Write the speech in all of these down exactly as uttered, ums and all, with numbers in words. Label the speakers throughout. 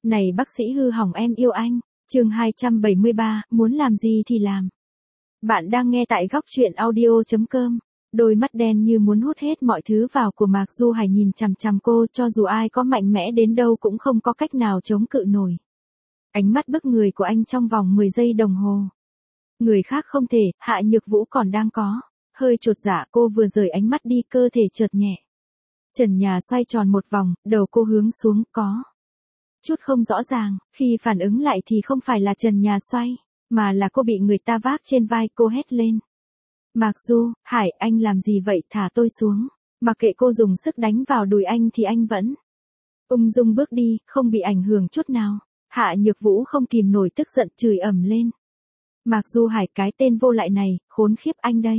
Speaker 1: Này bác sĩ hư hỏng em yêu anh. Chương hai trăm bảy mươi ba, muốn làm gì thì làm. Bạn đang nghe tại góc truyện audio chấm com. Đôi mắt đen như muốn hút hết mọi thứ vào của Mạc Du Hải nhìn chằm chằm cô, cho dù ai có mạnh mẽ đến đâu cũng không có cách nào chống cự nổi. Ánh mắt bức người của anh trong vòng mười giây đồng hồ. Người khác không thể, Hạ Nhược Vũ còn đang có. Hơi chột dạ, cô vừa rời ánh mắt đi, cơ thể chợt nhẹ. Trần nhà xoay tròn một vòng, đầu cô hướng xuống, có chút không rõ ràng, khi phản ứng lại thì không phải là trần nhà xoay, mà là cô bị người ta vác trên vai. Cô hét lên. Mạc Du, Hải, anh làm gì vậy, thả tôi xuống. Mặc kệ cô dùng sức đánh vào đùi anh thì anh vẫn ung dung bước đi, không bị ảnh hưởng chút nào. Hạ Nhược Vũ không kìm nổi tức giận chửi ầm lên. Mạc Du Hải, cái tên vô lại này, khốn khiếp anh đây.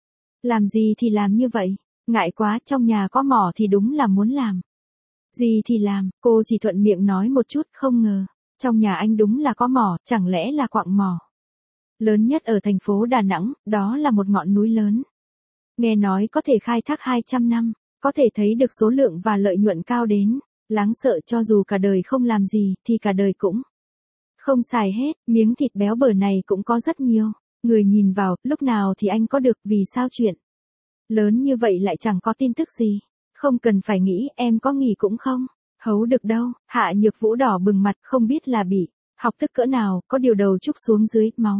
Speaker 1: Làm gì thì làm như vậy, ngại quá, trong nhà có mỏ thì đúng là muốn làm. Gì thì làm, cô chỉ thuận miệng nói một chút, không ngờ, trong nhà anh đúng là có mỏ, chẳng lẽ là quặng mỏ lớn nhất ở thành phố Đà Nẵng, đó là một ngọn núi lớn. Nghe nói có thể khai thác hai trăm năm, có thể thấy được số lượng và lợi nhuận cao đến láng sợ, cho dù cả đời không làm gì, thì cả đời cũng không xài hết, miếng thịt béo bở này cũng có rất nhiều người nhìn vào, lúc nào thì anh có được, vì sao chuyện lớn như vậy lại chẳng có tin tức gì. Không cần phải nghĩ, em có nghỉ cũng không hấu được đâu. Hạ Nhược Vũ đỏ bừng mặt, không biết là bị học tức cỡ nào, có điều đầu trúc xuống dưới, máu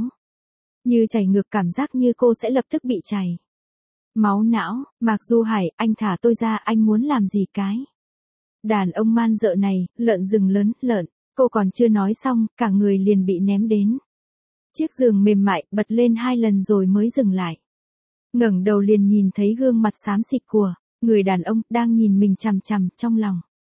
Speaker 1: như chảy ngược, cảm giác như cô sẽ lập tức bị chảy máu não. Mạc Du Hải, anh thả tôi ra, anh muốn làm gì cái đàn ông man dợ này, lợn rừng lớn, lợn. Cô còn chưa nói xong, cả người liền bị ném đến chiếc giường mềm mại, bật lên hai lần rồi mới dừng lại. Ngẩng đầu liền nhìn thấy gương mặt xám xịt của người đàn ông đang nhìn mình chằm chằm, trong lòng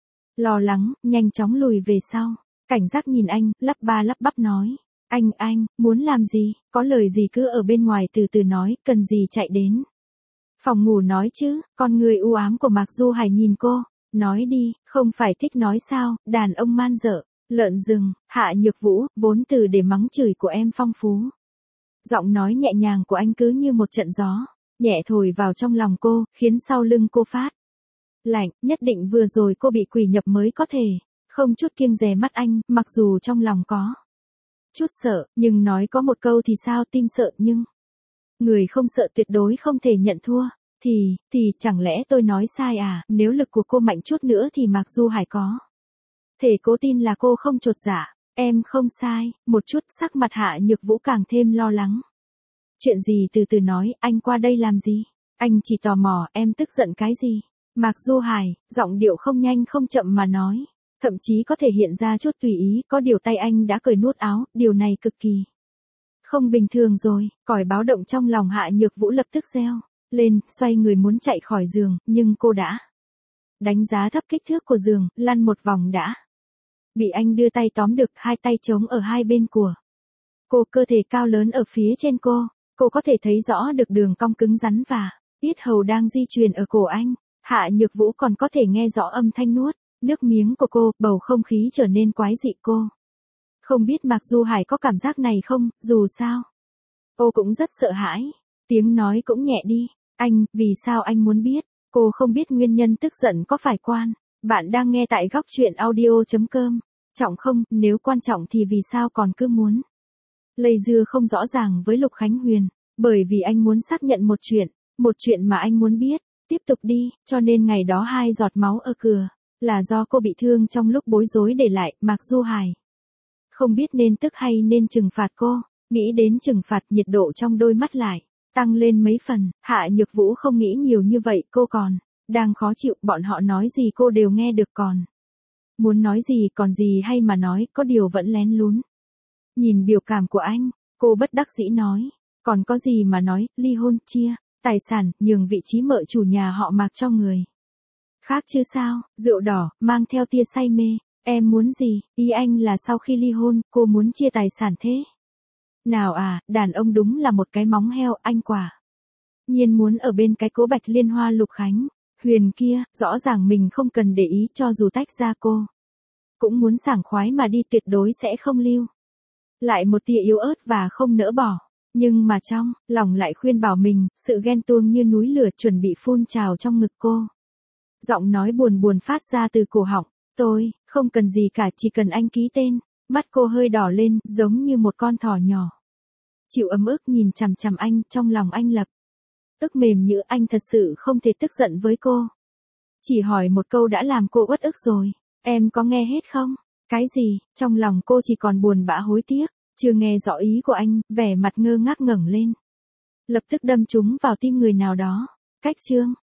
Speaker 1: lo lắng, nhanh chóng lùi về sau. Cảnh giác nhìn anh, lắp ba lắp bắp nói. Anh, anh, muốn làm gì, có lời gì cứ ở bên ngoài từ từ nói, cần gì chạy đến phòng ngủ nói chứ. Con người u ám của Mạc Du Hải nhìn cô, nói đi, không phải thích nói sao, đàn ông man dợ, lợn rừng. Hạ Nhược Vũ, vốn từ để mắng chửi của em phong phú. Giọng nói nhẹ nhàng của anh cứ như một trận gió nhẹ thổi vào trong lòng cô, khiến sau lưng cô phát lạnh. Nhất định vừa rồi cô bị quỷ nhập mới có thể không chút kiêng dè mắt anh, mặc dù trong lòng có chút sợ, nhưng nói có một câu thì sao, tim sợ nhưng người không sợ tuyệt đối không thể nhận thua. Thì, thì chẳng lẽ tôi nói sai à, nếu lực của cô mạnh chút nữa thì Mạc Du Hải có thể cố tin là cô không chột dạ. Em không sai, một chút. Sắc mặt Hạ Nhược Vũ càng thêm lo lắng. Chuyện gì, từ từ nói, anh qua đây làm gì? Anh chỉ tò mò, em tức giận cái gì? Mạc Du Hải, giọng điệu không nhanh không chậm mà nói, thậm chí có thể hiện ra chút tùy ý, có điều tay anh đã cởi nút áo, điều này cực kỳ không bình thường rồi. Còi báo động trong lòng Hạ Nhược Vũ lập tức reo lên, xoay người muốn chạy khỏi giường, nhưng cô đã đánh giá thấp kích thước của giường, lăn một vòng đã bị anh đưa tay tóm được, hai tay chống ở hai bên của cô, cơ thể cao lớn ở phía trên cô. Cô có thể thấy rõ được đường cong cứng rắn và yết hầu đang di chuyển ở cổ anh. Hạ Nhược Vũ còn có thể nghe rõ âm thanh nuốt nước miếng của cô, bầu không khí trở nên quái dị. Cô không biết Mạc Du Hải có cảm giác này không, dù sao cô cũng rất sợ hãi. Tiếng nói cũng nhẹ đi. Anh, vì sao anh muốn biết? Cô không biết nguyên nhân tức giận có phải quan. Bạn đang nghe tại góc truyện audio chấm com. Trọng không, nếu quan trọng thì vì sao còn cứ muốn lây dưa không rõ ràng với Lục Khánh Huyền? Bởi vì anh muốn xác nhận một chuyện, một chuyện mà anh muốn biết. Tiếp tục đi, cho nên ngày đó hai giọt máu ở cửa là do cô bị thương trong lúc bối rối để lại. Mạc Du Hải không biết nên tức hay nên trừng phạt cô. Nghĩ đến trừng phạt, nhiệt độ trong đôi mắt lại tăng lên mấy phần. Hạ Nhược Vũ không nghĩ nhiều như vậy, cô còn đang khó chịu, bọn họ nói gì cô đều nghe được, còn muốn nói gì còn gì hay mà nói, có điều vẫn lén lún. Nhìn biểu cảm của anh, cô bất đắc dĩ nói, còn có gì mà nói, ly hôn, chia tài sản, nhường vị trí mợ chủ nhà họ Mạc cho người khác chứ sao. Rượu đỏ, mang theo tia say mê. Em muốn gì, ý anh là sau khi ly hôn, cô muốn chia tài sản thế nào à? Đàn ông đúng là một cái móng heo, anh quả nhiên muốn ở bên cái cố Bạch Liên Hoa Lục Khánh Huyền kia. Rõ ràng mình không cần để ý, cho dù tách ra cô cũng muốn sảng khoái mà đi, tuyệt đối sẽ không lưu lại một tia yếu ớt và không nỡ bỏ. Nhưng mà trong lòng lại khuyên bảo mình, sự ghen tuông như núi lửa chuẩn bị phun trào trong ngực cô. Giọng nói buồn buồn phát ra từ cổ họng, Tôi, không cần gì cả, chỉ cần anh ký tên. Mắt cô hơi đỏ lên, giống như một con thỏ nhỏ. Chịu ấm ức nhìn chằm chằm anh, trong lòng anh lập tức mềm nhũn, anh thật sự không thể tức giận với cô. Chỉ hỏi một câu đã làm cô uất ức rồi. Em có nghe hết không? Cái gì? Trong lòng cô chỉ còn buồn bã hối tiếc. Chưa nghe rõ ý của anh, vẻ mặt ngơ ngác ngẩng lên. Lập tức đâm trúng vào tim người nào đó. Cách chương